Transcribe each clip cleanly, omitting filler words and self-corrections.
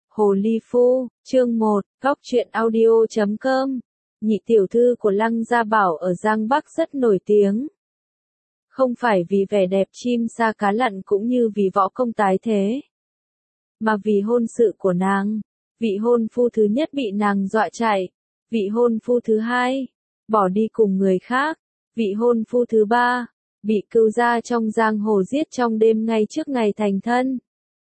Hồ Ly Phu, chương 1, Góc truyện audio.com. Nhị tiểu thư của Lăng Gia Bảo ở Giang Bắc rất nổi tiếng. Không phải vì vẻ đẹp chim sa cá lặn cũng như vì võ công tái thế, mà vì hôn sự của nàng. Vị hôn phu thứ nhất bị nàng dọa chạy, vị hôn phu thứ hai bỏ đi cùng người khác, vị hôn phu thứ ba bị cưu gia trong giang hồ giết trong đêm ngay trước ngày thành thân.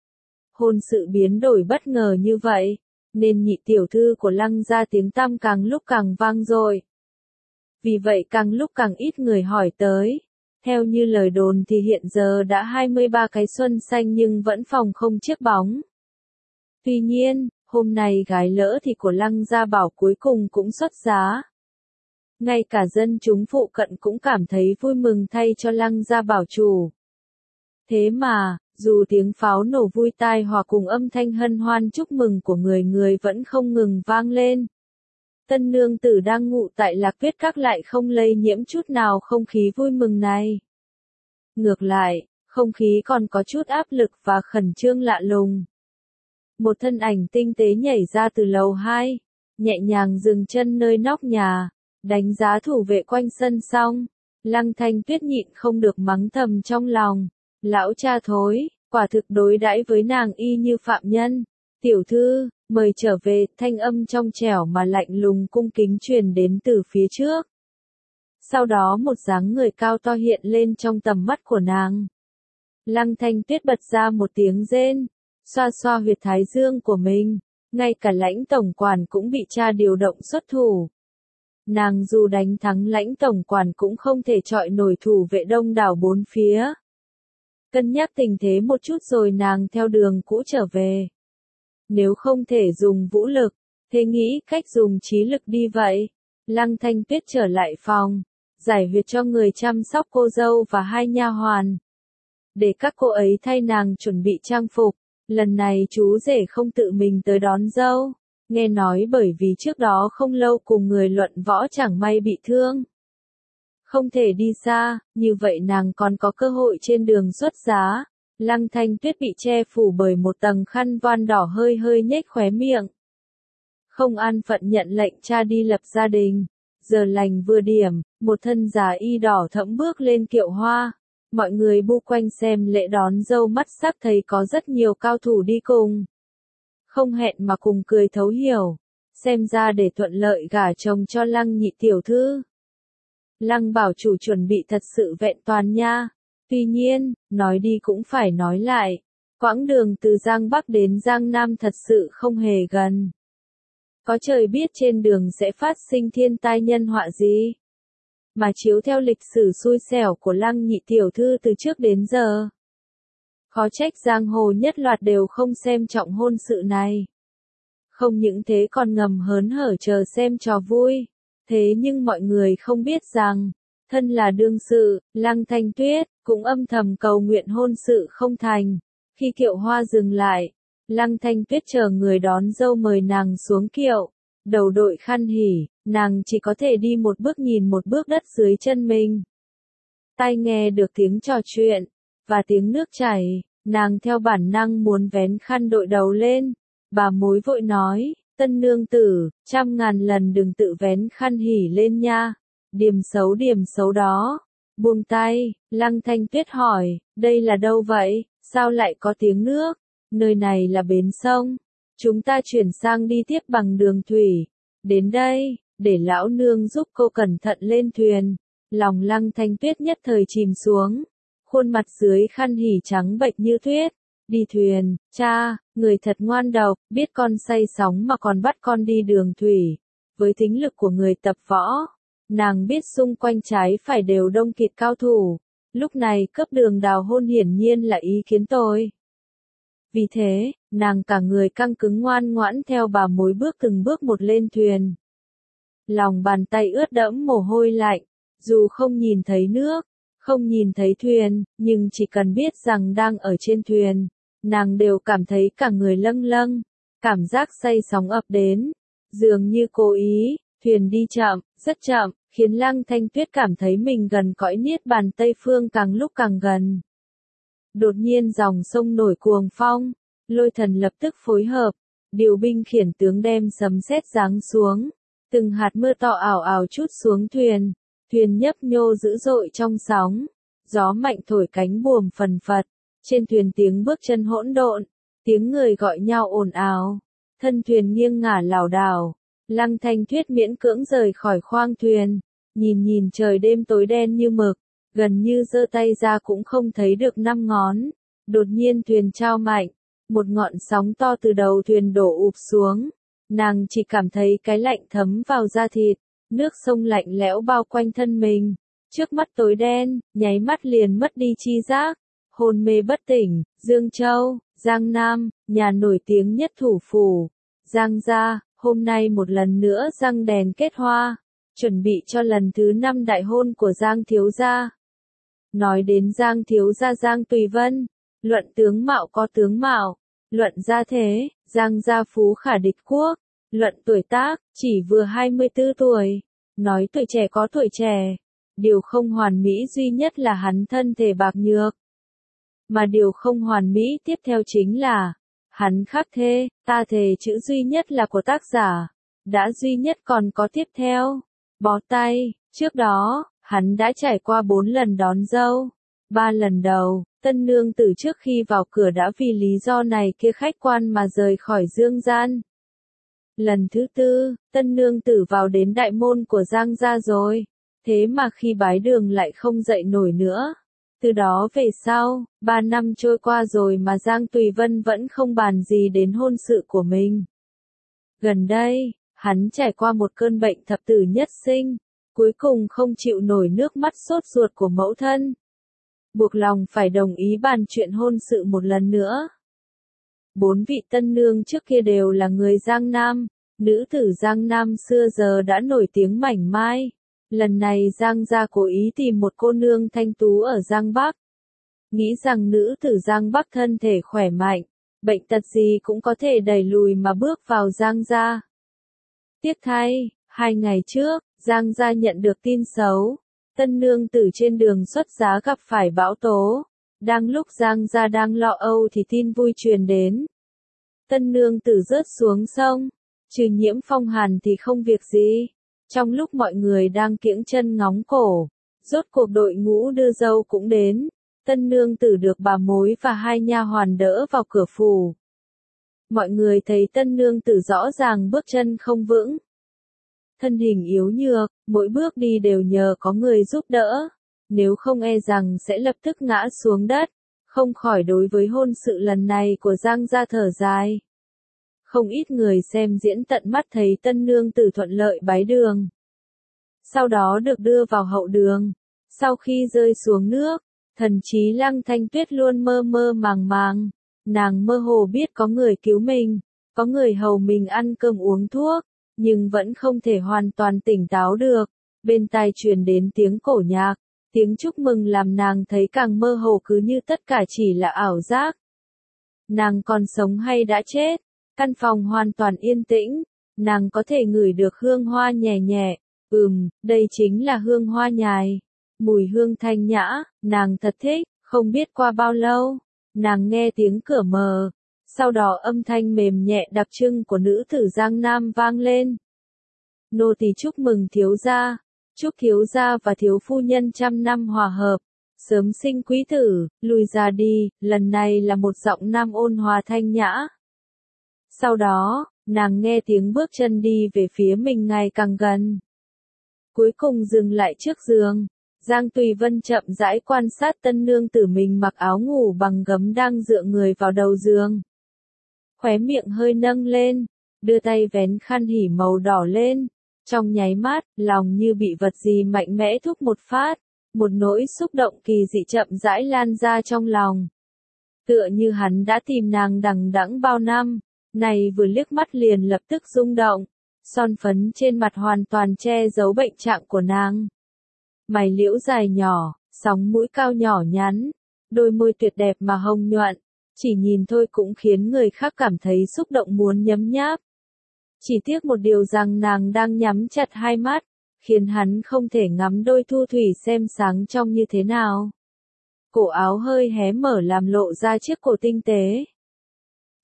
Hôn sự biến đổi bất ngờ như vậy, nên nhị tiểu thư của Lăng gia tiếng tăm càng lúc càng vang dội. Vì vậy càng lúc càng ít người hỏi tới. Theo như lời đồn thì hiện giờ đã 23 cái xuân xanh nhưng vẫn phòng không chiếc bóng. Tuy nhiên, hôm nay gái lỡ thì của Lăng Gia Bảo cuối cùng cũng xuất giá. Ngay cả dân chúng phụ cận cũng cảm thấy vui mừng thay cho Lăng Gia Bảo chủ. Thế mà, dù tiếng pháo nổ vui tai hòa cùng âm thanh hân hoan chúc mừng của người người vẫn không ngừng vang lên, tân nương tử đang ngụ tại Lạc Tuyết Các lại không lây nhiễm chút nào không khí vui mừng này. Ngược lại, không khí còn có chút áp lực và khẩn trương lạ lùng. Một thân ảnh tinh tế nhảy ra từ lầu 2, nhẹ nhàng dừng chân nơi nóc nhà, đánh giá thủ vệ quanh sân xong, Lăng Thanh Tuyết nhịn không được mắng thầm trong lòng. Lão cha thối, quả thực đối đãi với nàng y như phạm nhân. Tiểu thư, mời trở về, thanh âm trong trẻo mà lạnh lùng cung kính truyền đến từ phía trước. Sau đó một dáng người cao to hiện lên trong tầm mắt của nàng. Lăng Thanh Tuyết bật ra một tiếng rên, xoa xoa huyệt thái dương của mình, ngay cả Lãnh tổng quản cũng bị cha điều động xuất thủ. Nàng dù đánh thắng Lãnh tổng quản cũng không thể chọi nổi thủ vệ đông đảo bốn phía. Cân nhắc tình thế một chút rồi nàng theo đường cũ trở về. Nếu không thể dùng vũ lực, thế nghĩ cách dùng trí lực đi vậy. Lăng Thanh Tuyết trở lại phòng, giải huyệt cho người chăm sóc cô dâu và hai nha hoàn, để các cô ấy thay nàng chuẩn bị trang phục. Lần này chú rể không tự mình tới đón dâu, nghe nói bởi vì trước đó không lâu cùng người luận võ chẳng may bị thương, không thể đi xa, như vậy nàng còn có cơ hội trên đường xuất giá. Lăng Thanh Tuyết bị che phủ bởi một tầng khăn voan đỏ hơi hơi nhếch khóe miệng. Không an phận nhận lệnh cha đi lập gia đình. Giờ lành vừa điểm, một thân già y đỏ thẫm bước lên kiệu hoa. Mọi người bu quanh xem lễ đón dâu mắt sắc thấy có rất nhiều cao thủ đi cùng. Không hẹn mà cùng cười thấu hiểu. Xem ra để thuận lợi gả chồng cho Lăng nhị tiểu thư, Lăng bảo chủ chuẩn bị thật sự vẹn toàn nha. Tuy nhiên, nói đi cũng phải nói lại, quãng đường từ Giang Bắc đến Giang Nam thật sự không hề gần. Có trời biết trên đường sẽ phát sinh thiên tai nhân họa gì. Mà chiếu theo lịch sử xui xẻo của Lăng nhị tiểu thư từ trước đến giờ, khó trách giang hồ nhất loạt đều không xem trọng hôn sự này. Không những thế còn ngầm hớn hở chờ xem trò vui. Thế nhưng mọi người không biết rằng, thân là đương sự, Lăng Thanh Tuyết cũng âm thầm cầu nguyện hôn sự không thành. Khi kiệu hoa dừng lại, Lăng Thanh Tuyết chờ người đón dâu mời nàng xuống kiệu, đầu đội khăn hỉ, nàng chỉ có thể đi một bước nhìn một bước đất dưới chân mình. Tai nghe được tiếng trò chuyện và tiếng nước chảy, nàng theo bản năng muốn vén khăn đội đầu lên. Bà mối vội nói, tân nương tử, 100.000 lần đừng tự vén khăn hỉ lên nha. Điểm xấu đó. Buông tay, Lăng Thanh Tuyết hỏi, đây là đâu vậy, sao lại có tiếng nước? Nơi này là bến sông, chúng ta chuyển sang đi tiếp bằng đường thủy. Đến đây, để lão nương giúp cô cẩn thận lên thuyền. Lòng Lăng Thanh Tuyết nhất thời chìm xuống, khuôn mặt dưới khăn hỉ trắng bệch như tuyết. Đi thuyền, cha, người thật ngoan độc, biết con say sóng mà còn bắt con đi đường thủy. Với thính lực của người tập võ, nàng biết xung quanh trái phải đều đông kịt cao thủ. Lúc này cướp đường đào hôn hiển nhiên là ý kiến tôi. Vì thế, nàng cả người căng cứng ngoan ngoãn theo bà mối bước từng bước một lên thuyền. Lòng bàn tay ướt đẫm mồ hôi lạnh, dù không nhìn thấy nước, không nhìn thấy thuyền, nhưng chỉ cần biết rằng đang ở trên thuyền, nàng đều cảm thấy cả người lâng lâng, cảm giác say sóng ập đến, dường như cố ý. Thuyền đi chậm, rất chậm, khiến Lăng Thanh Tuyết cảm thấy mình gần cõi niết bàn Tây Phương càng lúc càng gần. Đột nhiên dòng sông nổi cuồng phong, Lôi Thần lập tức phối hợp, điều binh khiển tướng đem sấm sét giáng xuống, từng hạt mưa to ảo ảo trút xuống thuyền, thuyền nhấp nhô dữ dội trong sóng, gió mạnh thổi cánh buồm phần phật, trên thuyền tiếng bước chân hỗn độn, tiếng người gọi nhau ồn ào, thân thuyền nghiêng ngả lảo đảo. Lăng Thanh Tuyết miễn cưỡng rời khỏi khoang thuyền, nhìn trời đêm tối đen như mực, gần như giơ tay ra cũng không thấy được 5 ngón. Đột nhiên thuyền trao mạnh, một ngọn sóng to từ đầu thuyền đổ ụp xuống, nàng chỉ cảm thấy cái lạnh thấm vào da thịt, nước sông lạnh lẽo bao quanh thân mình, trước mắt tối đen, nháy mắt liền mất đi tri giác, hôn mê bất tỉnh. Dương Châu, Giang Nam, nhà nổi tiếng nhất thủ phủ, Giang gia, hôm nay một lần nữa răng đèn kết hoa, chuẩn bị cho lần thứ 5 đại hôn của Giang thiếu gia. Nói đến Giang thiếu gia Giang Tùy Vân, luận tướng mạo có tướng mạo, luận gia thế, Giang gia phú khả địch quốc, luận tuổi tác, chỉ vừa 24 tuổi, nói tuổi trẻ có tuổi trẻ, điều không hoàn mỹ duy nhất là hắn thân thể bạc nhược. Mà điều không hoàn mỹ tiếp theo chính là, hắn khắc thê, ta thề chữ duy nhất là của tác giả, đã duy nhất còn có tiếp theo, bó tay, trước đó, hắn đã trải qua 4 lần đón dâu, 3 lần đầu, tân nương tử trước khi vào cửa đã vì lý do này kia khách quan mà rời khỏi dương gian. Lần thứ 4, tân nương tử vào đến đại môn của Giang gia rồi, thế mà khi bái đường lại không dậy nổi nữa. Từ đó về sau, 3 năm trôi qua rồi mà Giang Tùy Vân vẫn không bàn gì đến hôn sự của mình. Gần đây, hắn trải qua một cơn bệnh thập tử nhất sinh, cuối cùng không chịu nổi nước mắt sốt ruột của mẫu thân, buộc lòng phải đồng ý bàn chuyện hôn sự một lần nữa. 4 vị tân nương trước kia đều là người Giang Nam, nữ tử Giang Nam xưa giờ đã nổi tiếng mảnh mai. Lần này Giang gia cố ý tìm một cô nương thanh tú ở Giang Bắc. Nghĩ rằng nữ tử Giang Bắc thân thể khỏe mạnh, bệnh tật gì cũng có thể đẩy lùi mà bước vào Giang gia. Tiếc thay, 2 ngày trước, Giang gia nhận được tin xấu. Tân nương tử trên đường xuất giá gặp phải bão tố. Đang lúc Giang gia đang lo âu thì tin vui truyền đến. Tân nương tử rớt xuống sông, trừ nhiễm phong hàn thì không việc gì. Trong lúc mọi người đang kiễng chân ngóng cổ, rốt cuộc đội ngũ đưa dâu cũng đến, tân nương tử được bà mối và 2 nha hoàn đỡ vào cửa phủ. Mọi người thấy tân nương tử rõ ràng bước chân không vững. Thân hình yếu nhược, mỗi bước đi đều nhờ có người giúp đỡ, nếu không e rằng sẽ lập tức ngã xuống đất, không khỏi đối với hôn sự lần này của Giang gia thở dài. Không ít người xem diễn tận mắt thấy tân nương tử thuận lợi bái đường. Sau đó được đưa vào hậu đường. Sau khi rơi xuống nước, thần trí Lăng Thanh Tuyết luôn mơ mơ màng màng. Nàng mơ hồ biết có người cứu mình, có người hầu mình ăn cơm uống thuốc, nhưng vẫn không thể hoàn toàn tỉnh táo được. Bên tai truyền đến tiếng cổ nhạc, tiếng chúc mừng làm nàng thấy càng mơ hồ cứ như tất cả chỉ là ảo giác. Nàng còn sống hay đã chết? Căn phòng hoàn toàn yên tĩnh, nàng có thể ngửi được hương hoa nhẹ nhẹ, đây chính là hương hoa nhài. Mùi hương thanh nhã, nàng thật thích, không biết qua bao lâu, nàng nghe tiếng cửa mở, sau đó âm thanh mềm nhẹ đặc trưng của nữ tử Giang Nam vang lên. Nô tỳ chúc mừng thiếu gia, chúc thiếu gia và thiếu phu nhân trăm năm hòa hợp, sớm sinh quý tử, lùi ra đi, lần này là một giọng nam ôn hòa thanh nhã. Sau đó, nàng nghe tiếng bước chân đi về phía mình ngày càng gần. Cuối cùng dừng lại trước giường, Giang Tùy Vân chậm rãi quan sát tân nương tử mình mặc áo ngủ bằng gấm đang dựa người vào đầu giường. Khóe miệng hơi nâng lên, đưa tay vén khăn hỉ màu đỏ lên, trong nháy mắt, lòng như bị vật gì mạnh mẽ thúc một phát, một nỗi xúc động kỳ dị chậm rãi lan ra trong lòng. Tựa như hắn đã tìm nàng đằng đẵng bao năm. Này vừa liếc mắt liền lập tức rung động, son phấn trên mặt hoàn toàn che giấu bệnh trạng của nàng. Mày liễu dài nhỏ, sóng mũi cao nhỏ nhắn, đôi môi tuyệt đẹp mà hồng nhuận, chỉ nhìn thôi cũng khiến người khác cảm thấy xúc động muốn nhấm nháp. Chỉ tiếc một điều rằng nàng đang nhắm chặt 2 mắt, khiến hắn không thể ngắm đôi thu thủy xem sáng trong như thế nào. Cổ áo hơi hé mở làm lộ ra chiếc cổ tinh tế.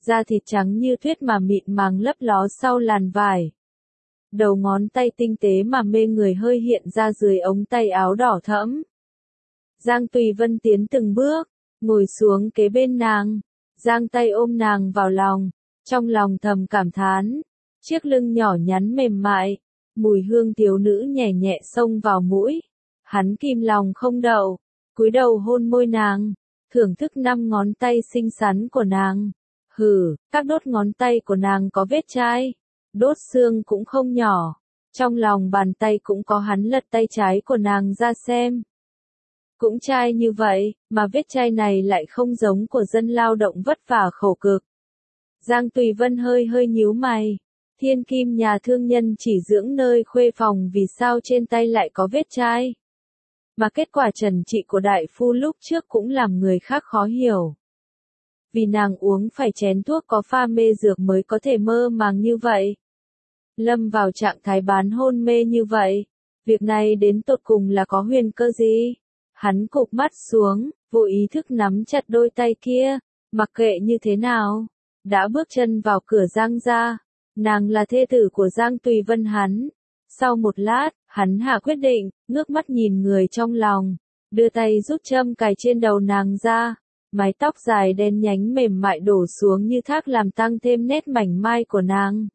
da thịt trắng như tuyết mà mịn màng lấp ló sau làn vải. Đầu ngón tay tinh tế mà mê người hơi hiện ra dưới ống tay áo đỏ thẫm. Giang Tùy Vân tiến từng bước, ngồi xuống kế bên nàng, giang tay ôm nàng vào lòng, trong lòng thầm cảm thán, chiếc lưng nhỏ nhắn mềm mại, mùi hương thiếu nữ nhẹ nhẹ xông vào mũi. Hắn kìm lòng không đậu, cúi đầu hôn môi nàng, thưởng thức 5 ngón tay xinh xắn của nàng. Hừ, các đốt ngón tay của nàng có vết chai, đốt xương cũng không nhỏ. Trong lòng bàn tay cũng có, hắn lật tay trái của nàng ra xem. Cũng chai như vậy, mà vết chai này lại không giống của dân lao động vất vả khổ cực. Giang Tùy Vân hơi hơi nhíu mày. Thiên kim nhà thương nhân chỉ dưỡng nơi khuê phòng, vì sao trên tay lại có vết chai? Mà kết quả trần trị của đại phu lúc trước cũng làm người khác khó hiểu. Vì nàng uống phải chén thuốc có pha mê dược mới có thể mơ màng như vậy. Lâm vào trạng thái bán hôn mê như vậy. Việc này đến tột cùng là có huyền cơ gì? Hắn cụp mắt xuống, vô ý thức nắm chặt đôi tay kia, mặc kệ như thế nào. Đã bước chân vào cửa Giang gia. Nàng là thê tử của Giang Tùy Vân hắn. Sau một lát, hắn hạ quyết định, ngước mắt nhìn người trong lòng, đưa tay rút châm cài trên đầu nàng ra. Mái tóc dài đen nhánh mềm mại đổ xuống như thác làm tăng thêm nét mảnh mai của nàng.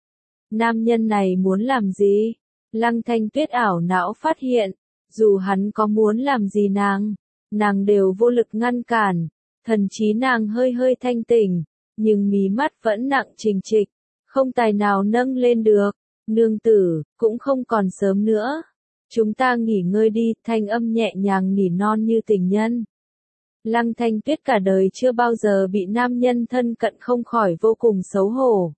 Nam nhân này muốn làm gì? Lăng Thanh Tuyết ảo não phát hiện, dù hắn có muốn làm gì nàng đều vô lực ngăn cản. Thần trí nàng hơi hơi thanh tỉnh, nhưng mí mắt vẫn nặng trịch trịch, không tài nào nâng lên được. Nương tử, cũng không còn sớm nữa. Chúng ta nghỉ ngơi đi, thanh âm nhẹ nhàng nỉ non như tình nhân. Lăng Thanh Tuyết cả đời chưa bao giờ bị nam nhân thân cận không khỏi vô cùng xấu hổ.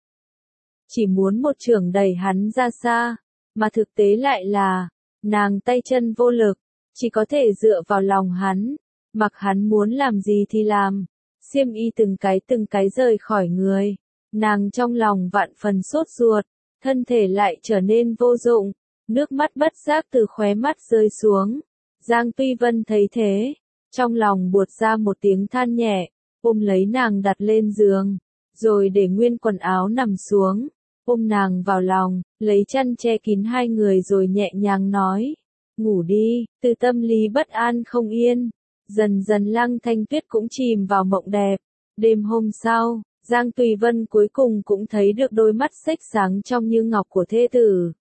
Chỉ muốn một chưởng đẩy hắn ra xa, mà thực tế lại là, nàng tay chân vô lực, chỉ có thể dựa vào lòng hắn, mặc hắn muốn làm gì thì làm. Xiêm y từng cái rời khỏi người, nàng trong lòng vạn phần sốt ruột, thân thể lại trở nên vô dụng, nước mắt bất giác từ khóe mắt rơi xuống. Giang Tuy Vân thấy thế, trong lòng buột ra một tiếng than nhẹ, ôm lấy nàng đặt lên giường, rồi để nguyên quần áo nằm xuống, ôm nàng vào lòng, lấy chăn che kín hai người rồi nhẹ nhàng nói, ngủ đi. Từ tâm lý bất an không yên, dần dần Lăng Thanh Tuyết cũng chìm vào mộng đẹp. Đêm hôm sau, Giang Tùy Vân cuối cùng cũng thấy được đôi mắt xếch sáng trong như ngọc của thê tử.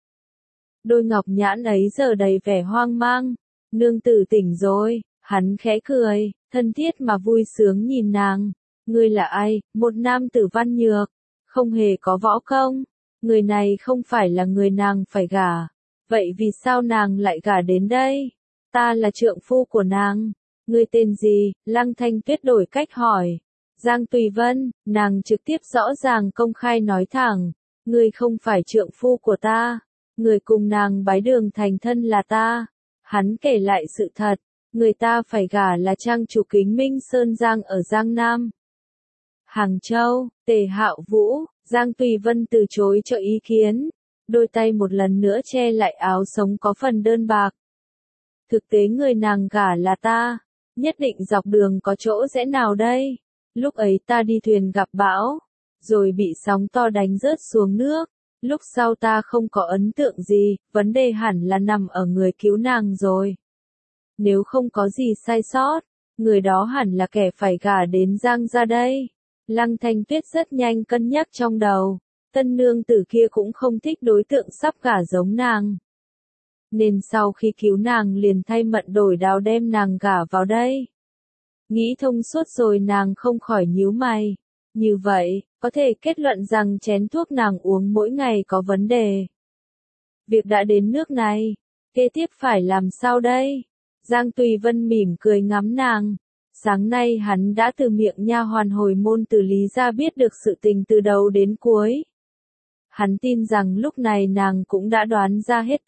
Đôi ngọc nhãn ấy giờ đầy vẻ hoang mang. Nương tử tỉnh rồi, hắn khẽ cười, thân thiết mà vui sướng nhìn nàng. Ngươi là ai? Một nam tử văn nhược, không hề có võ công. Người này không phải là người nàng phải gả. Vậy vì sao nàng lại gả đến đây? Ta là trượng phu của nàng. Ngươi tên gì? Lăng Thanh Tuyết đổi cách hỏi. Giang Tùy Vân, nàng trực tiếp rõ ràng công khai nói thẳng, ngươi không phải trượng phu của ta, người cùng nàng bái đường thành thân là ta. Hắn kể lại sự thật, người ta phải gả là trang chủ Kính Minh Sơn Giang ở Giang Nam. Hàng Châu, Tề Hạo Vũ. Giang Tùy Vân từ chối cho ý kiến, đôi tay một lần nữa che lại áo sống có phần đơn bạc. Thực tế người nàng gả là ta, nhất định dọc đường có chỗ rẽ nào đây? Lúc ấy ta đi thuyền gặp bão, rồi bị sóng to đánh rớt xuống nước. Lúc sau ta không có ấn tượng gì, vấn đề hẳn là nằm ở người cứu nàng rồi. Nếu không có gì sai sót, người đó hẳn là kẻ phải gả đến Giang gia đây. Lăng Thanh Tuyết rất nhanh cân nhắc trong đầu, tân nương tử kia cũng không thích đối tượng sắp gả giống nàng. Nên sau khi cứu nàng liền thay mận đổi đao đem nàng gả vào đây. Nghĩ thông suốt rồi nàng không khỏi nhíu mày. Như vậy, có thể kết luận rằng chén thuốc nàng uống mỗi ngày có vấn đề. Việc đã đến nước này, kế tiếp phải làm sao đây? Giang Tùy Vân mỉm cười ngắm nàng. Sáng nay hắn đã từ miệng nha hoàn hồi môn từ Lý gia biết được sự tình từ đầu đến cuối. Hắn tin rằng lúc này nàng cũng đã đoán ra hết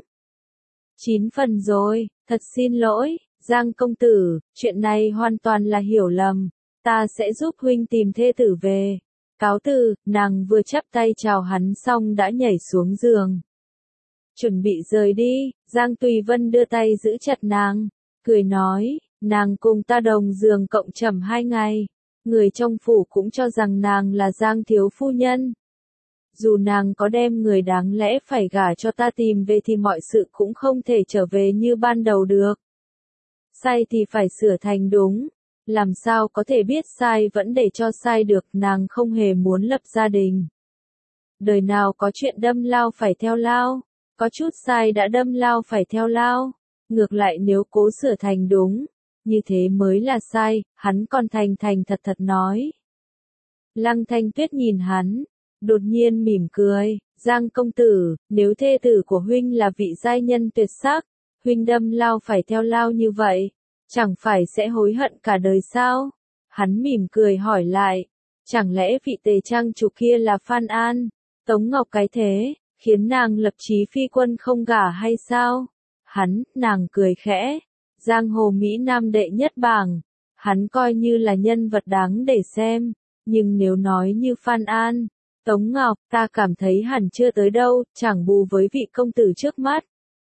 8-9 phần rồi. Thật xin lỗi, Giang công tử, chuyện này hoàn toàn là hiểu lầm. Ta sẽ giúp huynh tìm thê tử về. Cáo từ. Nàng vừa chắp tay chào hắn xong đã nhảy xuống giường. Chuẩn bị rời đi, Giang Tùy Vân đưa tay giữ chặt nàng, cười nói, nàng cùng ta đồng giường cộng trầm 2 ngày. Người trong phủ cũng cho rằng nàng là Giang thiếu phu nhân. Dù nàng có đem người đáng lẽ phải gả cho ta tìm về thì mọi sự cũng không thể trở về như ban đầu được. Sai thì phải sửa thành đúng. Làm sao có thể biết sai vẫn để cho sai được, nàng không hề muốn lập gia đình. Đời nào có chuyện đâm lao phải theo lao, có chút sai đã đâm lao phải theo lao. Ngược lại nếu cố sửa thành đúng, như thế mới là sai, hắn còn thành thành thật thật nói. Lăng Thanh Tuyết nhìn hắn, đột nhiên mỉm cười, Giang công tử, nếu thê tử của huynh là vị giai nhân tuyệt sắc, huynh đâm lao phải theo lao như vậy, chẳng phải sẽ hối hận cả đời sao? Hắn mỉm cười hỏi lại, chẳng lẽ vị tề trang chủ kia là Phan An, Tống Ngọc cái thế, khiến nàng lập chí phi quân không gả hay sao? Nàng cười khẽ, giang hồ Mỹ Nam đệ nhất bảng, hắn coi như là nhân vật đáng để xem, nhưng nếu nói như Phan An, Tống Ngọc, ta cảm thấy hẳn chưa tới đâu, chẳng bù với vị công tử trước mắt.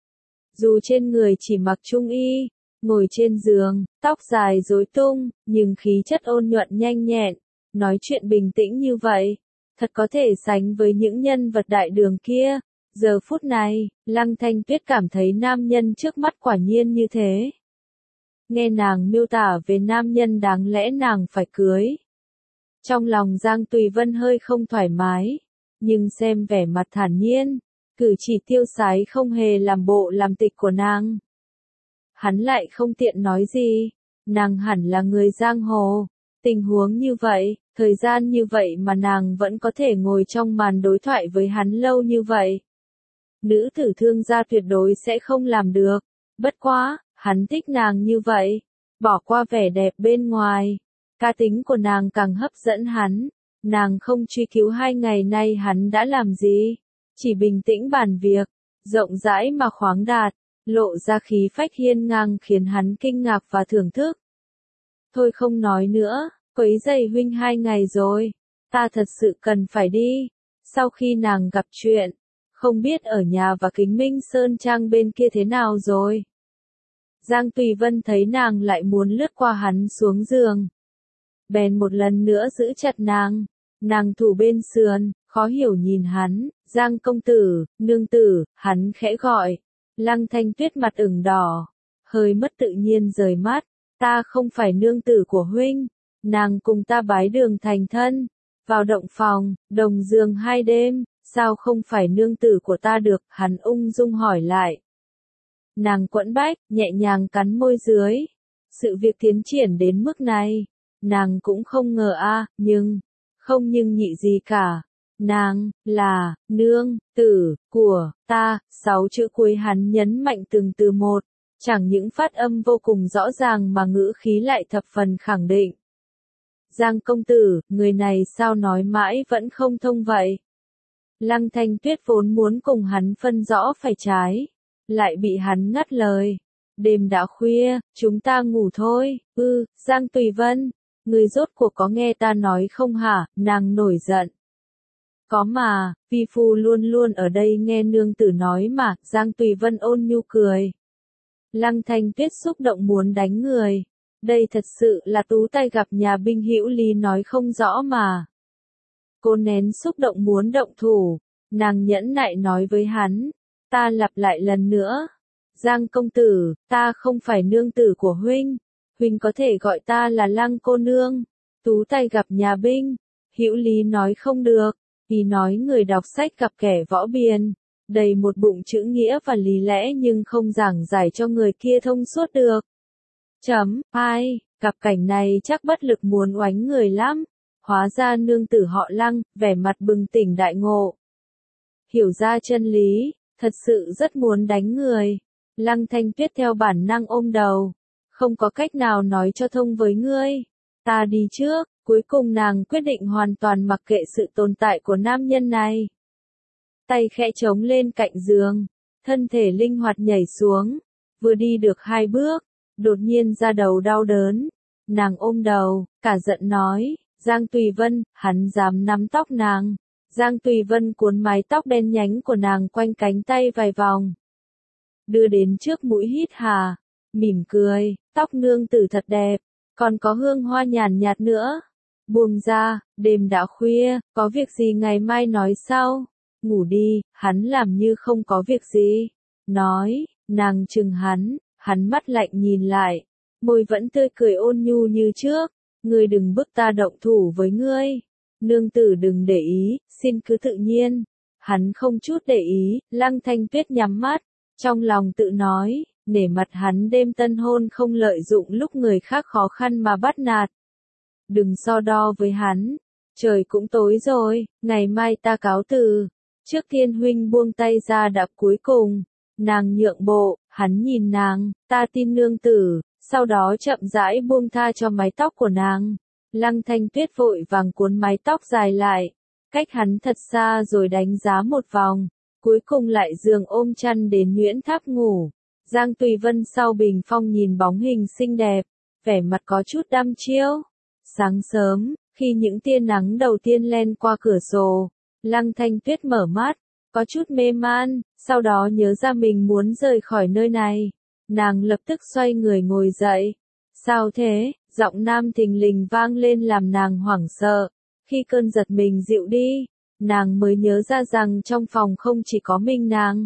Dù trên người chỉ mặc trung y, ngồi trên giường, tóc dài rối tung, nhưng khí chất ôn nhuận nhanh nhẹn, nói chuyện bình tĩnh như vậy, thật có thể sánh với những nhân vật đại đường kia. Giờ phút này, Lăng Thanh Tuyết cảm thấy nam nhân trước mắt quả nhiên như thế. Nghe nàng miêu tả về nam nhân đáng lẽ nàng phải cưới. Trong lòng Giang Tùy Vân hơi không thoải mái, nhưng xem vẻ mặt thản nhiên, cử chỉ tiêu sái không hề làm bộ làm tịch của nàng. Hắn lại không tiện nói gì, nàng hẳn là người giang hồ, tình huống như vậy, thời gian như vậy mà nàng vẫn có thể ngồi trong màn đối thoại với hắn lâu như vậy. Nữ tử thương gia tuyệt đối sẽ không làm được, bất quá, hắn thích nàng như vậy, bỏ qua vẻ đẹp bên ngoài, cá tính của nàng càng hấp dẫn hắn, nàng không truy cứu 2 ngày nay hắn đã làm gì, chỉ bình tĩnh bàn việc, rộng rãi mà khoáng đạt, lộ ra khí phách hiên ngang khiến hắn kinh ngạc và thưởng thức. Thôi không nói nữa, quấy rầy huynh 2 ngày rồi, ta thật sự cần phải đi. Sau khi nàng gặp chuyện, không biết ở nhà và Kính Minh Sơn Trang bên kia thế nào rồi. Giang Tùy Vân thấy nàng lại muốn lướt qua hắn xuống giường, bèn một lần nữa giữ chặt nàng thủ bên sườn, khó hiểu nhìn hắn, Giang công tử, nương tử, hắn khẽ gọi. Lăng Thanh Tuyết mặt ửng đỏ, hơi mất tự nhiên rời mắt, ta không phải nương tử của huynh, nàng cùng ta bái đường thành thân, vào động phòng, đồng giường 2 đêm, sao không phải nương tử của ta được, hắn ung dung hỏi lại. Nàng quẫn bách, nhẹ nhàng cắn môi dưới, sự việc tiến triển đến mức này, nàng cũng không ngờ không nhưng nhị gì cả. Nàng, là, nương, tử, của, ta, 6 chữ cuối hắn nhấn mạnh từng từ một, chẳng những phát âm vô cùng rõ ràng mà ngữ khí lại thập phần khẳng định. Giang công tử, người này sao nói mãi vẫn không thông vậy? Lăng Thanh Tuyết vốn muốn cùng hắn phân rõ phải trái, lại bị hắn ngắt lời. Đêm đã khuya, chúng ta ngủ thôi. Giang Tùy Vân, người rốt cuộc có nghe ta nói không hả? Nàng nổi giận. Có mà, vi phu luôn luôn ở đây nghe nương tử nói mà, Giang Tùy Vân ôn nhu cười. Lăng Thanh Tuyết xúc động muốn đánh người. Đây thật sự là tú tay gặp nhà binh hữu lý nói không rõ mà. Cô nén xúc động muốn động thủ, nàng nhẫn nại nói với hắn, ta lặp lại lần nữa. Giang công tử, ta không phải nương tử của huynh, huynh có thể gọi ta là Lăng cô nương. Tú tay gặp nhà binh, hữu lý nói không được. Thì nói người đọc sách gặp kẻ võ biền, đầy một bụng chữ nghĩa và lý lẽ nhưng không giảng giải cho người kia thông suốt được. Gặp cảnh này chắc bất lực muốn oánh người lắm. Hóa ra nương tử họ Lăng, vẻ mặt bừng tỉnh đại ngộ. Hiểu ra chân lý, thật sự rất muốn đánh người. Lăng Thanh Tuyết theo bản năng ôm đầu. Không có cách nào nói cho thông với ngươi. Ta đi trước. Cuối cùng nàng quyết định hoàn toàn mặc kệ sự tồn tại của nam nhân này. Tay khẽ chống lên cạnh giường, thân thể linh hoạt nhảy xuống, vừa đi được 2 bước, đột nhiên ra đầu đau đớn. Nàng ôm đầu, cả giận nói, Giang Tùy Vân, hắn dám nắm tóc nàng. Giang Tùy Vân cuốn mái tóc đen nhánh của nàng quanh cánh tay vài vòng, đưa đến trước mũi hít hà, mỉm cười, tóc nương tử thật đẹp, còn có hương hoa nhàn nhạt nữa. Buông ra, đêm đã khuya, có việc gì ngày mai nói sau. Ngủ đi, hắn làm như không có việc gì. Nói, nàng chừng hắn mắt lạnh nhìn lại. Môi vẫn tươi cười ôn nhu như trước. Ngươi đừng bức ta động thủ với ngươi. Nương tử đừng để ý, xin cứ tự nhiên. Hắn không chút để ý, Lăng Thanh Tuyết nhắm mắt. Trong lòng tự nói, nể mặt hắn đêm tân hôn không lợi dụng lúc người khác khó khăn mà bắt nạt. Đừng so đo với hắn. Trời cũng tối rồi, ngày mai ta cáo từ. Trước Thiên huynh buông tay ra đạp cuối cùng. Nàng nhượng bộ, hắn nhìn nàng, ta tin nương tử. Sau đó chậm rãi buông tha cho mái tóc của nàng. Lăng Thanh Tuyết vội vàng cuốn mái tóc dài lại. Cách hắn thật xa rồi đánh giá một vòng. Cuối cùng lại giường ôm chăn đến nhuyễn tháp ngủ. Giang Tùy Vân sau bình phong nhìn bóng hình xinh đẹp. Vẻ mặt có chút đăm chiêu. Sáng sớm, khi những tia nắng đầu tiên len qua cửa sổ, Lăng Thanh Tuyết mở mắt, có chút mê man, sau đó nhớ ra mình muốn rời khỏi nơi này. Nàng lập tức xoay người ngồi dậy. Sao thế? Giọng nam thình lình vang lên làm nàng hoảng sợ. Khi cơn giật mình dịu đi, nàng mới nhớ ra rằng trong phòng không chỉ có mình nàng.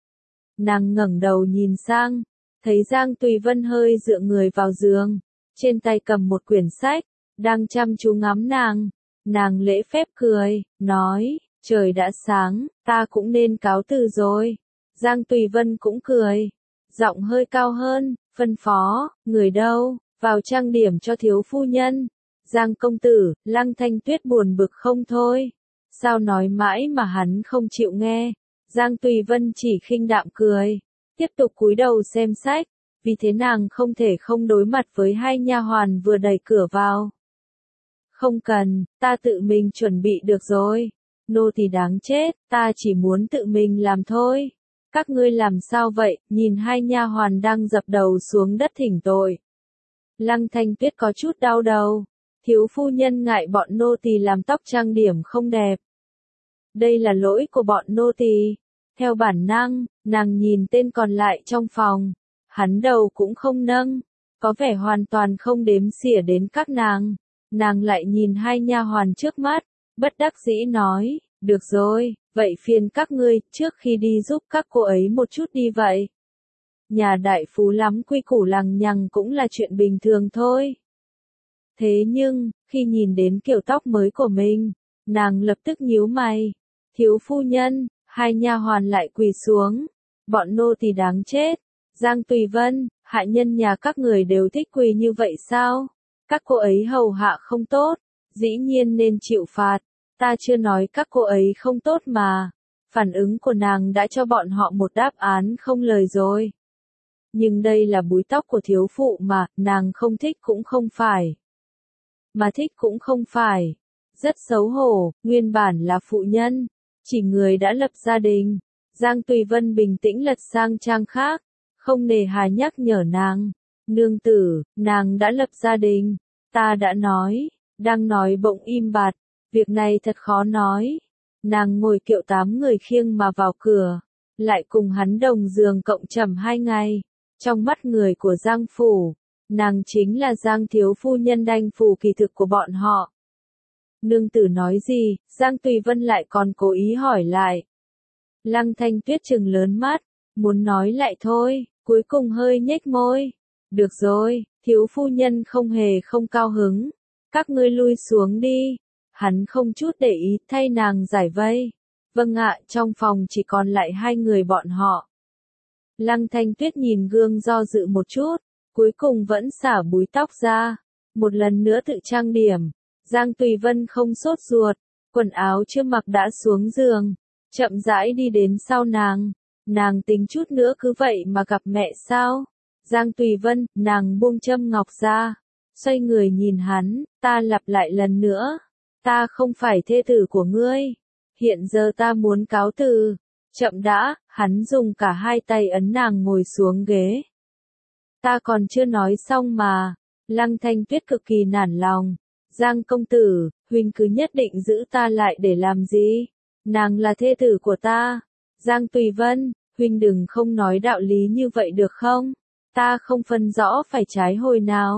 Nàng ngẩng đầu nhìn sang, thấy Giang Tùy Vân hơi dựa người vào giường, trên tay cầm một quyển sách, đang chăm chú ngắm nàng. Nàng lễ phép cười, nói, trời đã sáng, ta cũng nên cáo từ rồi. Giang Tùy Vân cũng cười, giọng hơi cao hơn, phân phó, người đâu, vào trang điểm cho thiếu phu nhân. Giang công tử, Lăng Thanh Tuyết buồn bực không thôi. Sao nói mãi mà hắn không chịu nghe. Giang Tùy Vân chỉ khinh đạm cười, tiếp tục cúi đầu xem sách, vì thế nàng không thể không đối mặt với hai nha hoàn vừa đẩy cửa vào. Không cần, ta tự mình chuẩn bị được rồi. Nô tỳ đáng chết, ta chỉ muốn tự mình làm thôi. Các ngươi làm sao vậy? Nhìn hai nha hoàn đang dập đầu xuống đất thỉnh tội. Lăng Thanh Tuyết có chút đau đầu. Thiếu phu nhân ngại bọn nô tỳ làm tóc trang điểm không đẹp. Đây là lỗi của bọn nô tỳ. Theo bản năng, nàng nhìn tên còn lại trong phòng. Hắn đầu cũng không nâng, có vẻ hoàn toàn không đếm xỉa đến các nàng. Nàng lại nhìn hai nha hoàn trước mắt, bất đắc dĩ nói, được rồi, vậy phiền các ngươi, trước khi đi giúp các cô ấy một chút đi vậy. Nhà đại phú lắm quy củ lằng nhằng cũng là chuyện bình thường thôi. Thế nhưng, khi nhìn đến kiểu tóc mới của mình, nàng lập tức nhíu mày. Thiếu phu nhân, hai nha hoàn lại quỳ xuống. Bọn nô tỳ đáng chết. Giang Tùy Vân, hạ nhân nhà các người đều thích quỳ như vậy sao? Các cô ấy hầu hạ không tốt, dĩ nhiên nên chịu phạt. Ta chưa nói các cô ấy không tốt mà. Phản ứng của nàng đã cho bọn họ một đáp án không lời rồi. Nhưng đây là búi tóc của thiếu phụ mà, nàng không thích cũng không phải. Mà thích cũng không phải. Rất xấu hổ, nguyên bản là phụ nhân. Chỉ người đã lập gia đình. Giang Tùy Vân bình tĩnh lật sang trang khác. Không nề hà nhắc nhở nàng. Nương tử, nàng đã lập gia đình. Ta đã nói. Đang nói bỗng im bặt. Việc này thật khó nói. Nàng ngồi kiệu 8 người khiêng mà vào cửa. Lại cùng hắn đồng giường cộng trầm 2 ngày. Trong mắt người của Giang Phủ, nàng chính là Giang thiếu phu nhân đanh phủ kỳ thực của bọn họ. Nương tử nói gì? Giang Tùy Vân lại còn cố ý hỏi lại. Lăng Thanh Tuyết trừng lớn mắt, muốn nói lại thôi, cuối cùng hơi nhếch môi. Được rồi, thiếu phu nhân không hề không cao hứng. Các ngươi lui xuống đi. Hắn không chút để ý thay nàng giải vây. Vâng ạ, trong phòng chỉ còn lại 2 người bọn họ. Lăng Thanh Tuyết nhìn gương do dự một chút, cuối cùng vẫn xả búi tóc ra. Một lần nữa tự trang điểm. Giang Tùy Vân không sốt ruột, quần áo chưa mặc đã xuống giường, chậm rãi đi đến sau nàng. Nàng tính chút nữa cứ vậy mà gặp mẹ sao? Giang Tùy Vân, nàng buông châm ngọc ra, xoay người nhìn hắn, ta lặp lại lần nữa, ta không phải thê tử của ngươi, hiện giờ ta muốn cáo từ. Chậm đã, hắn dùng cả 2 tay ấn nàng ngồi xuống ghế. Ta còn chưa nói xong mà. Lăng Thanh Tuyết cực kỳ nản lòng. Giang công tử, huynh cứ nhất định giữ ta lại để làm gì? Nàng là thê tử của ta. Giang Tùy Vân, huynh đừng không nói đạo lý như vậy được không? Ta không phân rõ phải trái hồi nào.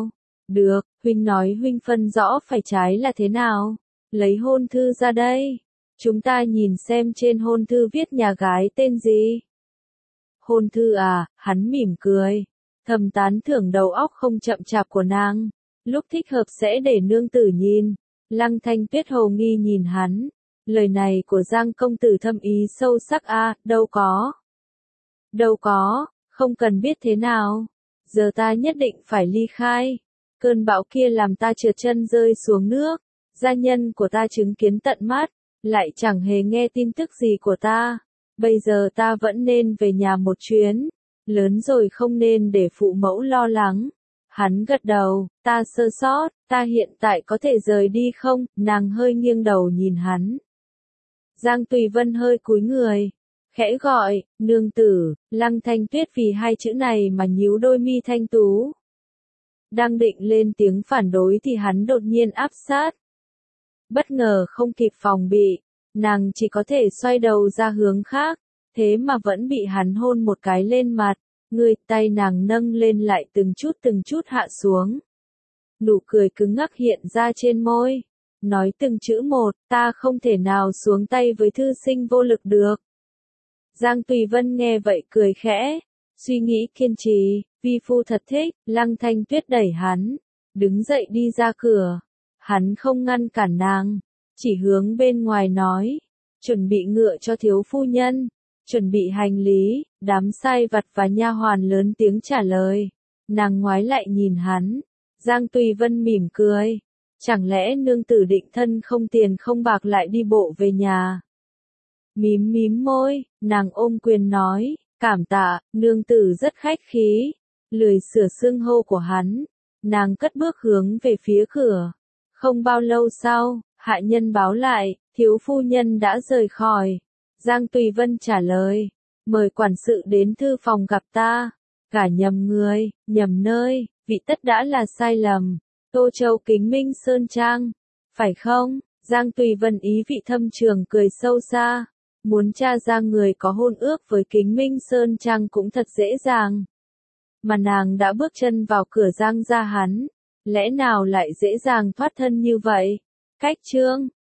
Được, huynh nói huynh phân rõ phải trái là thế nào? Lấy hôn thư ra đây. Chúng ta nhìn xem trên hôn thư viết nhà gái tên gì. Hôn thư à, hắn mỉm cười. Thầm tán thưởng đầu óc không chậm chạp của nàng. Lúc thích hợp sẽ để nương tử nhìn. Lăng Thanh Tuyết hồ nghi nhìn hắn. Lời này của Giang công tử thâm ý sâu sắc a, đâu có. Đâu có, không cần biết thế nào. Giờ ta nhất định phải ly khai. Cơn bão kia làm ta trượt chân rơi xuống nước. Gia nhân của ta chứng kiến tận mắt, lại chẳng hề nghe tin tức gì của ta. Bây giờ ta vẫn nên về nhà một chuyến. Lớn rồi không nên để phụ mẫu lo lắng. Hắn gật đầu, ta sơ sót, ta hiện tại có thể rời đi không? Nàng hơi nghiêng đầu nhìn hắn. Giang Tùy Vân hơi cúi người, khẽ gọi, nương tử. Lăng Thanh Tuyết vì hai chữ này mà nhíu đôi mi thanh tú. Đang định lên tiếng phản đối thì hắn đột nhiên áp sát. Bất ngờ không kịp phòng bị, nàng chỉ có thể xoay đầu ra hướng khác, thế mà vẫn bị hắn hôn một cái lên mặt. Người tay nàng nâng lên lại từng chút hạ xuống. Nụ cười cứng ngắc hiện ra trên môi. Nói từng chữ một, ta không thể nào xuống tay với thư sinh vô lực được. Giang Tùy Vân nghe vậy cười khẽ, suy nghĩ kiên trì, vi phu thật thích. Lăng Thanh Tuyết đẩy hắn, đứng dậy đi ra cửa. Hắn không ngăn cản nàng, chỉ hướng bên ngoài nói, chuẩn bị ngựa cho thiếu phu nhân, chuẩn bị hành lý. Đám sai vặt và nha hoàn lớn tiếng trả lời. Nàng ngoái lại nhìn hắn. Giang Tùy Vân mỉm cười. Chẳng lẽ nương tử định thân không tiền không bạc lại đi bộ về nhà? Mím môi, nàng ôm quyền nói, cảm tạ. Nương tử rất khách khí. Lười sửa xưng hô của hắn, nàng cất bước hướng về phía cửa. Không bao lâu sau, hạ nhân báo lại, thiếu phu nhân đã rời khỏi. Giang Tùy Vân trả lời, mời quản sự đến thư phòng gặp ta. Cả nhầm người, nhầm nơi, vị tất đã là sai lầm. Tô Châu Kính Minh Sơn Trang, phải không? Giang Tùy Vân ý vị thâm trường cười sâu xa. Muốn tra ra người có hôn ước với Kính Minh Sơn Trang cũng thật dễ dàng. Mà nàng đã bước chân vào cửa Giang gia hắn, lẽ nào lại dễ dàng thoát thân như vậy? Cách chương